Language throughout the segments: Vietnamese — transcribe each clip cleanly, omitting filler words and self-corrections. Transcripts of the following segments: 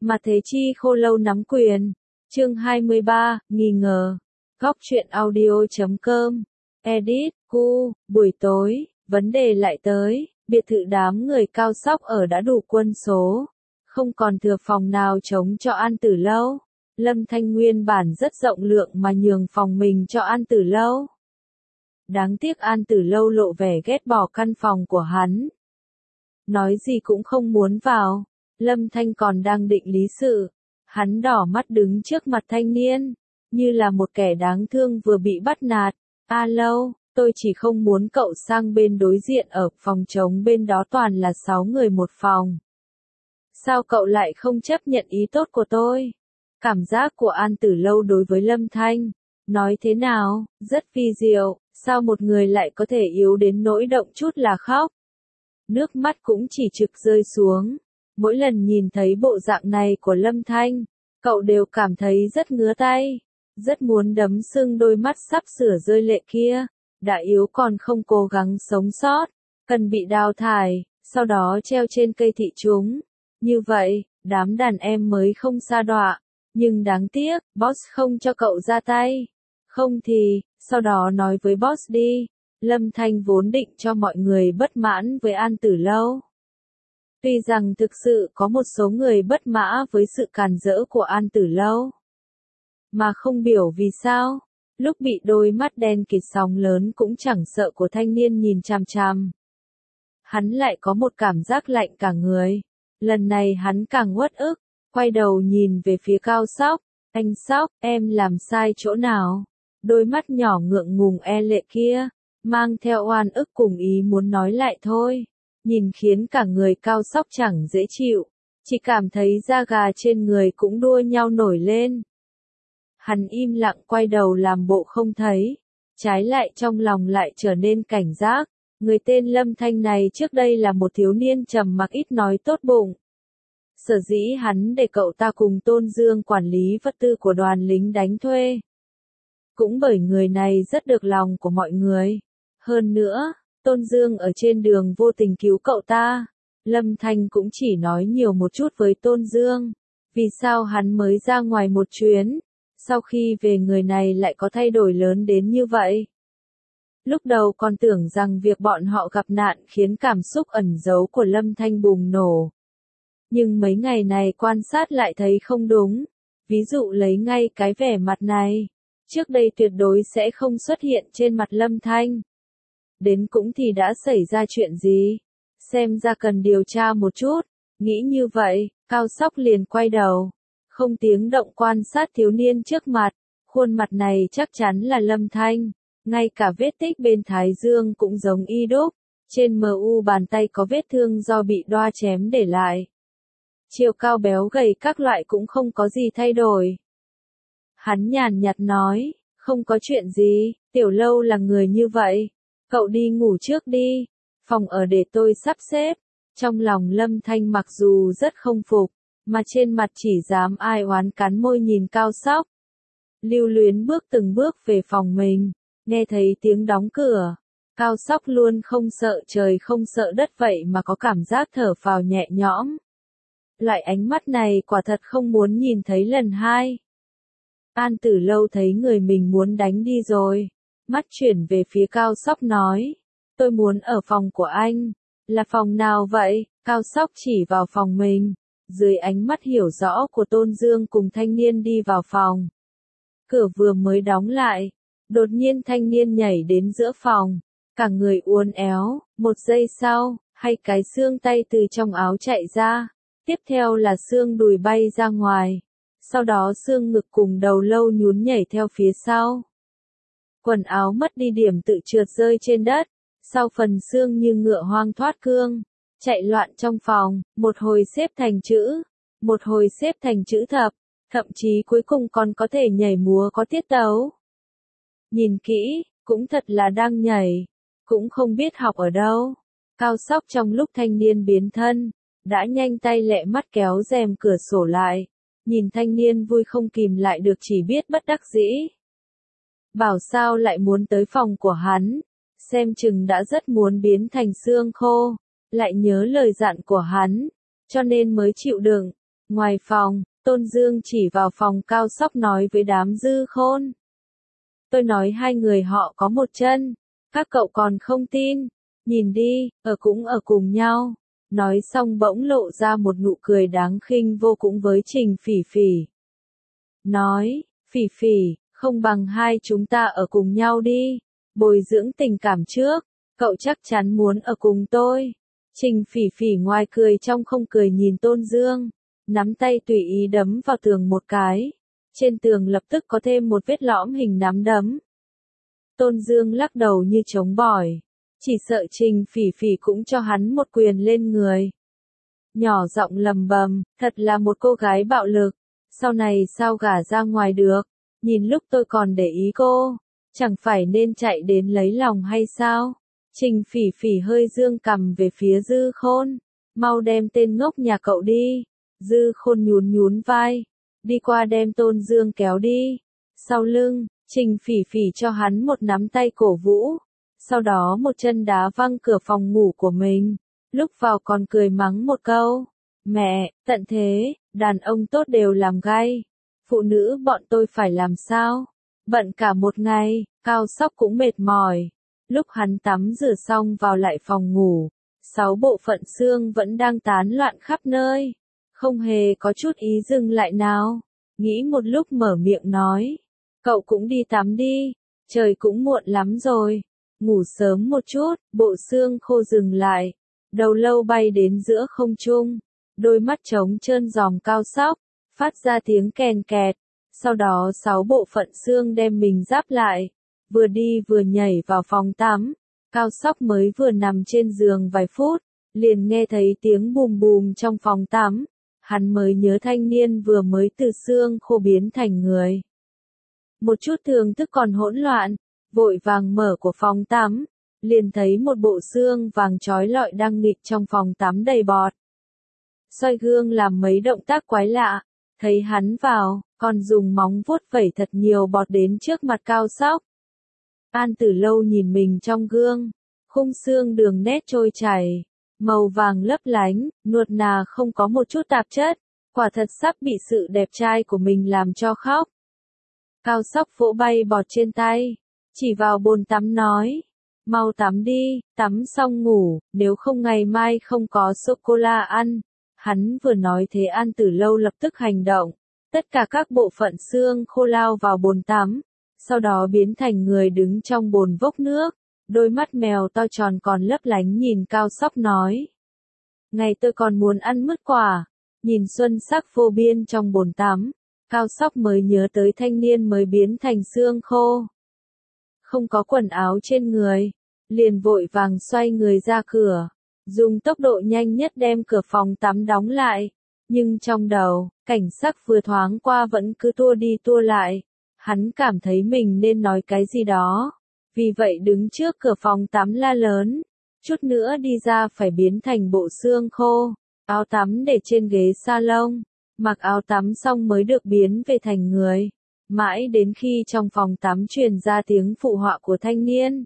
Mà Thế Chi Khô Lâu nắm quyền. Chương 23, nghi ngờ. Góc truyện audio.com. Edit, cu, buổi tối, vấn đề lại tới, biệt thự đám người cao sóc ở đã đủ quân số. Không còn thừa phòng nào trống cho An Tử Lâu. Lâm Thanh nguyên bản rất rộng lượng mà nhường phòng mình cho An Tử Lâu. Đáng tiếc An Tử Lâu lộ vẻ ghét bỏ căn phòng của hắn. Nói gì cũng không muốn vào. Lâm Thanh còn đang định lý sự. Hắn đỏ mắt đứng trước mặt thanh niên, như là một kẻ đáng thương vừa bị bắt nạt. A Lâu, tôi chỉ không muốn cậu sang bên đối diện ở phòng trống bên đó toàn là 6 người một phòng. Sao cậu lại không chấp nhận ý tốt của tôi? Cảm giác của An Tử Lâu đối với Lâm Thanh, nói thế nào, rất vi diệu, sao một người lại có thể yếu đến nỗi động chút là khóc? Nước mắt cũng chỉ trực rơi xuống. Mỗi lần nhìn thấy bộ dạng này của Lâm Thanh, cậu đều cảm thấy rất ngứa tay, rất muốn đấm sưng đôi mắt sắp sửa rơi lệ kia. Đã yếu còn không cố gắng sống sót, cần bị đào thải, sau đó treo trên cây thị chúng. Như vậy, đám đàn em mới không sa đọa. Nhưng đáng tiếc, boss không cho cậu ra tay. Không thì, sau đó nói với boss đi. Lâm Thanh vốn định cho mọi người bất mãn với An Tử Lâu. Tuy rằng thực sự có một số người bất mãn với sự càn rỡ của An Tử Lâu. Mà không biểu vì sao, lúc bị đôi mắt đen kịt sóng lớn cũng chẳng sợ của thanh niên nhìn chằm chằm. Hắn lại có một cảm giác lạnh cả người. Lần này hắn càng uất ức, quay đầu nhìn về phía Cao Sóc. Anh Sóc, em làm sai chỗ nào? Đôi mắt nhỏ ngượng ngùng e lệ kia, mang theo oan ức cùng ý muốn nói lại thôi. Nhìn khiến cả người Cao Sóc chẳng dễ chịu, chỉ cảm thấy da gà trên người cũng đua nhau nổi lên. Hắn im lặng quay đầu làm bộ không thấy, trái lại trong lòng lại trở nên cảnh giác. Người tên Lâm Thanh này trước đây là một thiếu niên trầm mặc ít nói tốt bụng. Sở dĩ hắn để cậu ta cùng Tôn Dương quản lý vật tư của đoàn lính đánh thuê. Cũng bởi người này rất được lòng của mọi người. Hơn nữa, Tôn Dương ở trên đường vô tình cứu cậu ta. Lâm Thanh cũng chỉ nói nhiều một chút với Tôn Dương. Vì sao hắn mới ra ngoài một chuyến, sau khi về người này lại có thay đổi lớn đến như vậy? Lúc đầu còn tưởng rằng việc bọn họ gặp nạn khiến cảm xúc ẩn giấu của Lâm Thanh bùng nổ. Nhưng mấy ngày này quan sát lại thấy không đúng. Ví dụ lấy ngay cái vẻ mặt này, trước đây tuyệt đối sẽ không xuất hiện trên mặt Lâm Thanh. Đến cũng thì đã xảy ra chuyện gì? Xem ra cần điều tra một chút. Nghĩ như vậy, Cao Sóc liền quay đầu, không tiếng động quan sát thiếu niên trước mặt. Khuôn mặt này chắc chắn là Lâm Thanh. Ngay cả vết tích bên thái dương cũng giống y đúc. Trên mu bàn tay có vết thương do bị đoa chém để lại. Chiều cao béo gầy các loại cũng không có gì thay đổi. Hắn nhàn nhạt nói, không có chuyện gì, Tiểu Lâu là người như vậy. Cậu đi ngủ trước đi, phòng ở để tôi sắp xếp. Trong lòng Lâm Thanh mặc dù rất không phục, mà trên mặt chỉ dám ai oán cắn môi nhìn Cao Sóc. Lưu Luyến bước từng bước về phòng mình, nghe thấy tiếng đóng cửa. Cao Sóc luôn không sợ trời không sợ đất vậy mà có cảm giác thở phào nhẹ nhõm. Loại ánh mắt này quả thật không muốn nhìn thấy lần hai. An Tử Lâu thấy người mình muốn đánh đi rồi. Mắt chuyển về phía Cao Sóc nói. Tôi muốn ở phòng của anh. Là phòng nào vậy? Cao Sóc chỉ vào phòng mình. Dưới ánh mắt hiểu rõ của Tôn Dương cùng thanh niên đi vào phòng. Cửa vừa mới đóng lại. Đột nhiên thanh niên nhảy đến giữa phòng. Cả người uốn éo. Một giây sau, hai cái xương tay từ trong áo chạy ra. Tiếp theo là xương đùi bay ra ngoài. Sau đó xương ngực cùng đầu lâu nhún nhảy theo phía sau. Quần áo mất đi điểm tự trượt rơi trên đất. Sau phần xương như ngựa hoang thoát cương. Chạy loạn trong phòng, một hồi xếp thành chữ. Một hồi xếp thành chữ thập. Thậm chí cuối cùng còn có thể nhảy múa có tiết tấu. Nhìn kỹ, cũng thật là đang nhảy. Cũng không biết học ở đâu. Cao Sóc trong lúc thanh niên biến thân, đã nhanh tay lẹ mắt kéo rèm cửa sổ lại. Nhìn thanh niên vui không kìm lại được chỉ biết bất đắc dĩ. Bảo sao lại muốn tới phòng của hắn. Xem chừng đã rất muốn biến thành xương khô. Lại nhớ lời dặn của hắn. Cho nên mới chịu đựng. Ngoài phòng, Tôn Dương chỉ vào phòng Cao Sóc nói với đám Dư Khôn. Tôi nói hai người họ có một chân, các cậu còn không tin, nhìn đi, cũng ở cùng nhau. Nói xong bỗng lộ ra một nụ cười đáng khinh vô cùng với Trình Phỉ Phỉ. Nói, Phỉ Phỉ, không bằng hai chúng ta ở cùng nhau đi, bồi dưỡng tình cảm trước, cậu chắc chắn muốn ở cùng tôi. Trình Phỉ Phỉ ngoài cười trong không cười nhìn Tôn Dương, nắm tay tùy ý đấm vào tường một cái. Trên tường lập tức có thêm một vết lõm hình nắm đấm. Tôn Dương lắc đầu như chống bỏi, chỉ sợ Trình Phỉ Phỉ cũng cho hắn một quyền lên người. Nhỏ giọng lầm bầm, thật là một cô gái bạo lực, sau này sao gả ra ngoài được, nhìn lúc tôi còn để ý cô, chẳng phải nên chạy đến lấy lòng hay sao? Trình Phỉ Phỉ hơi dương cằm về phía Dư Khôn, mau đem tên ngốc nhà cậu đi. Dư Khôn nhún nhún vai, đi qua đem Tôn Dương kéo đi. Sau lưng, Trình Phỉ Phỉ cho hắn một nắm tay cổ vũ, sau đó một chân đá văng cửa phòng ngủ của mình, lúc vào còn cười mắng một câu. Mẹ, tận thế, đàn ông tốt đều làm gay, phụ nữ bọn tôi phải làm sao? Bận cả một ngày, Cao Sóc cũng mệt mỏi. Lúc hắn tắm rửa xong vào lại phòng ngủ, 6 bộ phận xương vẫn đang tán loạn khắp nơi, không hề có chút ý dừng lại nào. Nghĩ một lúc mở miệng nói, cậu cũng đi tắm đi, trời cũng muộn lắm rồi, ngủ sớm một chút. Bộ xương khô dừng lại, đầu lâu bay đến giữa không trung, đôi mắt trống trơn dòm Cao Sóc, phát ra tiếng kèn kẹt. Sau đó 6 bộ phận xương đem mình giáp lại, vừa đi vừa nhảy vào phòng tắm. Cao Sóc mới vừa nằm trên giường vài phút, liền nghe thấy tiếng bùm bùm trong phòng tắm. Hắn mới nhớ thanh niên vừa mới từ xương khô biến thành người. Một chút thường thức còn hỗn loạn, vội vàng mở của phòng tắm, liền thấy một bộ xương vàng trói lọi đang nghịch trong phòng tắm đầy bọt. Soi gương làm mấy động tác quái lạ, thấy hắn vào, còn dùng móng vuốt vẩy thật nhiều bọt đến trước mặt Cao Sóc. An Tử Lâu nhìn mình trong gương, khung xương đường nét trôi chảy, màu vàng lấp lánh, nuột nà không có một chút tạp chất, quả thật sắp bị sự đẹp trai của mình làm cho khóc. Cao Sóc vỗ bay bọt trên tay, chỉ vào bồn tắm nói, mau tắm đi, tắm xong ngủ, nếu không ngày mai không có sô-cô-la ăn. Hắn vừa nói thế An Tử Lâu lập tức hành động, tất cả các bộ phận xương khô lao vào bồn tắm, sau đó biến thành người đứng trong bồn vốc nước, đôi mắt mèo to tròn còn lấp lánh nhìn Cao Sóc nói. Ngày tôi còn muốn ăn mứt quả, nhìn xuân sắc vô biên trong bồn tắm, Cao Sóc mới nhớ tới thanh niên mới biến thành xương khô. Không có quần áo trên người, liền vội vàng xoay người ra cửa, dùng tốc độ nhanh nhất đem cửa phòng tắm đóng lại, nhưng trong đầu, cảnh sắc vừa thoáng qua vẫn cứ tua đi tua lại, hắn cảm thấy mình nên nói cái gì đó, vì vậy đứng trước cửa phòng tắm la lớn, chút nữa đi ra phải biến thành bộ xương khô, áo tắm để trên ghế salon, mặc áo tắm xong mới được biến về thành người, mãi đến khi trong phòng tắm truyền ra tiếng phụ họa của thanh niên.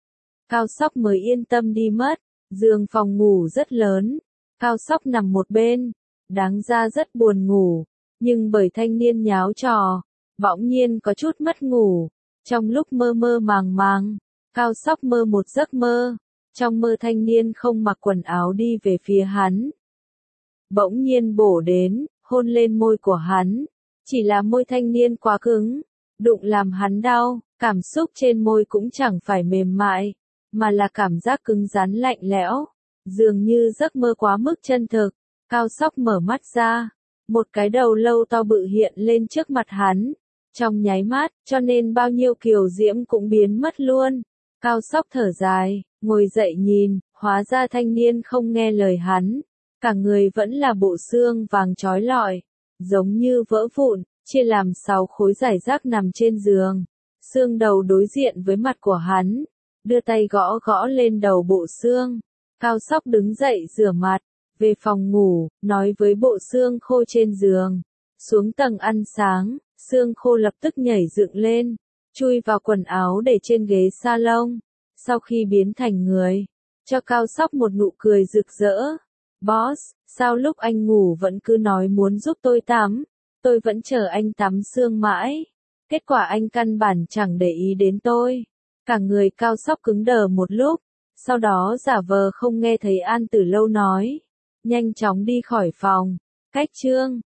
Cao Sóc mới yên tâm đi mất. Giường phòng ngủ rất lớn, Cao Sóc nằm một bên, đáng ra rất buồn ngủ, nhưng bởi thanh niên nháo trò, bỗng nhiên có chút mất ngủ. Trong lúc mơ mơ màng màng, Cao Sóc mơ một giấc mơ, trong mơ thanh niên không mặc quần áo đi về phía hắn. Bỗng nhiên bổ đến, hôn lên môi của hắn, chỉ là môi thanh niên quá cứng, đụng làm hắn đau, cảm xúc trên môi cũng chẳng phải mềm mại, mà là cảm giác cứng rắn lạnh lẽo, dường như giấc mơ quá mức chân thực. Cao Sóc mở mắt ra, một cái đầu lâu to bự hiện lên trước mặt hắn, trong nháy mắt, cho nên bao nhiêu kiều diễm cũng biến mất luôn. Cao Sóc thở dài, ngồi dậy nhìn, hóa ra thanh niên không nghe lời hắn, cả người vẫn là bộ xương vàng trói lọi, giống như vỡ vụn, chia làm 6 khối rải rác nằm trên giường. Xương đầu đối diện với mặt của hắn, đưa tay gõ gõ lên đầu bộ xương. Cao Sóc đứng dậy rửa mặt, về phòng ngủ, nói với bộ xương khô trên giường, xuống tầng ăn sáng. Xương khô lập tức nhảy dựng lên, chui vào quần áo để trên ghế salon. Sau khi biến thành người, cho Cao Sóc một nụ cười rực rỡ. Boss, Sao lúc anh ngủ vẫn cứ nói muốn giúp tôi tắm, tôi vẫn chờ anh tắm sương mãi. Kết quả anh căn bản chẳng để ý đến tôi. Cả người Cao Sóc cứng đờ một lúc, sau đó giả vờ không nghe thấy An Tử Lâu nói. Nhanh chóng đi khỏi phòng. Cách chương